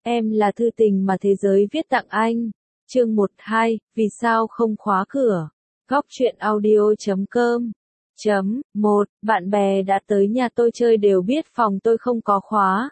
Em là thư tình mà thế giới viết tặng anh. Chương 12, vì sao không khóa cửa? Góc truyện audio.com. 1. Bạn bè đã tới nhà tôi chơi đều biết phòng tôi không có khóa.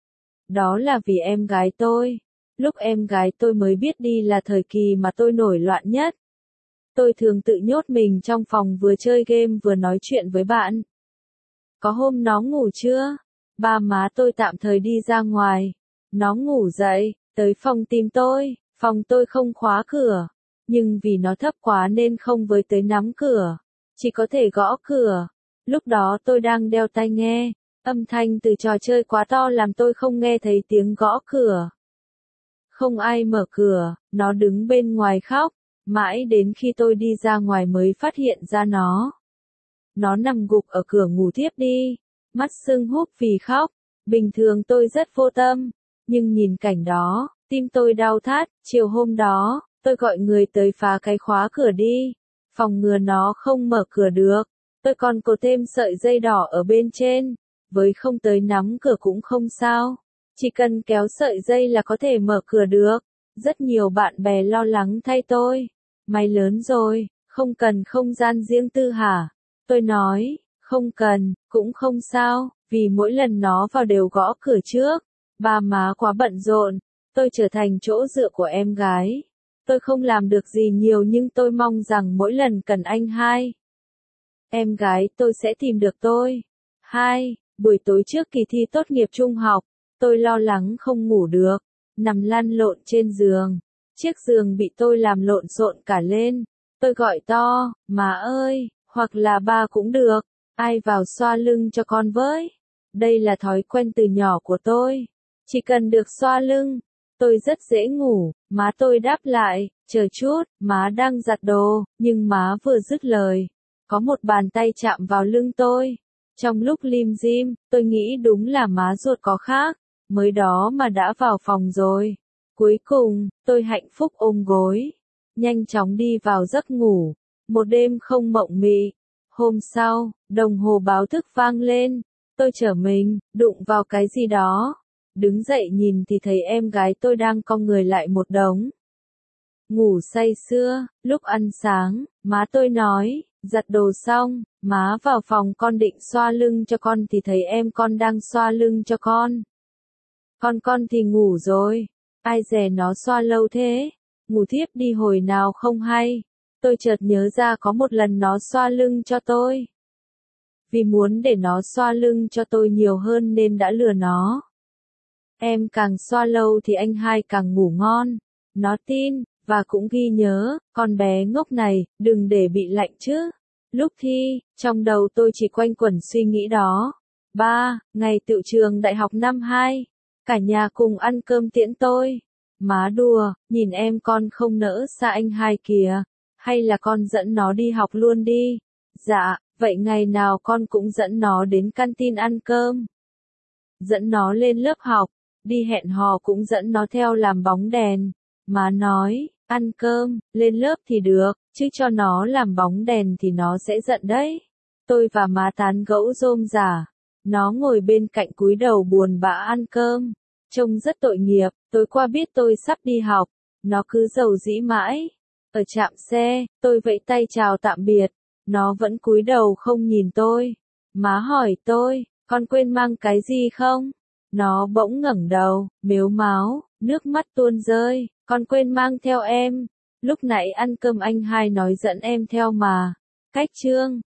Đó là vì em gái tôi. Lúc em gái tôi mới biết đi là thời kỳ mà tôi nổi loạn nhất. Tôi thường tự nhốt mình trong phòng vừa chơi game vừa nói chuyện với bạn. Có hôm nó ngủ chưa? Ba má tôi tạm thời đi ra ngoài. Nó ngủ dậy, tới phòng tìm tôi, phòng tôi không khóa cửa. Nhưng vì nó thấp quá nên không với tới nắm cửa. Chỉ có thể gõ cửa. Lúc đó tôi đang đeo tai nghe. Âm thanh từ trò chơi quá to làm tôi không nghe thấy tiếng gõ cửa. Không ai mở cửa, nó đứng bên ngoài khóc. Mãi đến khi tôi đi ra ngoài mới phát hiện ra nó. Nó nằm gục ở cửa ngủ thiếp đi. Mắt sưng húp vì khóc. Bình thường tôi rất vô tâm. Nhưng nhìn cảnh đó, tim tôi đau thắt. Chiều hôm đó, tôi gọi người tới phá cái khóa cửa đi. Phòng ngừa nó không mở cửa được. Tôi còn cột thêm sợi dây đỏ ở bên trên. Với không tới nắm cửa cũng không sao. Chỉ cần kéo sợi dây là có thể mở cửa được. Rất nhiều bạn bè lo lắng thay tôi. Mày lớn rồi, không cần không gian riêng tư hả? Tôi nói, không cần, cũng không sao, vì mỗi lần nó vào đều gõ cửa trước. Ba má quá bận rộn, tôi trở thành chỗ dựa của em gái. Tôi không làm được gì nhiều nhưng tôi mong rằng mỗi lần cần anh hai. Em gái tôi sẽ tìm được tôi. 2. Buổi tối trước kỳ thi tốt nghiệp trung học, tôi lo lắng không ngủ được, nằm lăn lộn trên giường. Chiếc giường bị tôi làm lộn xộn cả lên. Tôi gọi to, má ơi, hoặc là ba cũng được, ai vào xoa lưng cho con với. Đây là thói quen từ nhỏ của tôi. Chỉ cần được xoa lưng, tôi rất dễ ngủ. Má tôi đáp lại, chờ chút, má đang giặt đồ, nhưng má vừa dứt lời. Có một bàn tay chạm vào lưng tôi. Trong lúc lim dim, tôi nghĩ đúng là má ruột có khác, mới đó mà đã vào phòng rồi. Cuối cùng, tôi hạnh phúc ôm gối, nhanh chóng đi vào giấc ngủ. Một đêm không mộng mị. Hôm sau, đồng hồ báo thức vang lên. Tôi trở mình, đụng vào cái gì đó. Đứng dậy nhìn thì thấy em gái tôi đang cong người lại một đống. Ngủ say sưa, lúc ăn sáng, má tôi nói, giặt đồ xong, má vào phòng con định xoa lưng cho con thì thấy em con đang xoa lưng cho con. Con thì ngủ rồi. Ai dè nó xoa lâu thế, ngủ thiếp đi hồi nào không hay. Tôi chợt nhớ ra có một lần nó xoa lưng cho tôi. Vì muốn để nó xoa lưng cho tôi nhiều hơn nên đã lừa nó. Em càng xoa lâu thì anh hai càng ngủ ngon. Nó tin, và cũng ghi nhớ, con bé ngốc này, đừng để bị lạnh chứ. Lúc thi, trong đầu tôi chỉ quanh quẩn suy nghĩ đó. 3. Ngày tựu trường đại học năm 2. Cả nhà cùng ăn cơm tiễn tôi. Má đùa, nhìn em con không nỡ xa anh hai kìa. Hay là con dẫn nó đi học luôn đi. Dạ, vậy ngày nào con cũng dẫn nó đến canteen ăn cơm. Dẫn nó lên lớp học, đi hẹn hò cũng dẫn nó theo làm bóng đèn. Má nói, ăn cơm, lên lớp thì được, chứ cho nó làm bóng đèn thì nó sẽ giận đấy. Tôi và má tán gẫu rôm rả. Nó ngồi bên cạnh cúi đầu buồn bã ăn cơm. Trông rất tội nghiệp, tối qua biết tôi sắp đi học. Nó cứ giàu dĩ mãi. Ở trạm xe, tôi vẫy tay chào tạm biệt. Nó vẫn cúi đầu không nhìn tôi. Má hỏi tôi, con quên mang cái gì không? Nó bỗng ngẩng đầu, mếu máo, nước mắt tuôn rơi. Con quên mang theo em. Lúc nãy ăn cơm anh hai nói dẫn em theo mà. Cách chương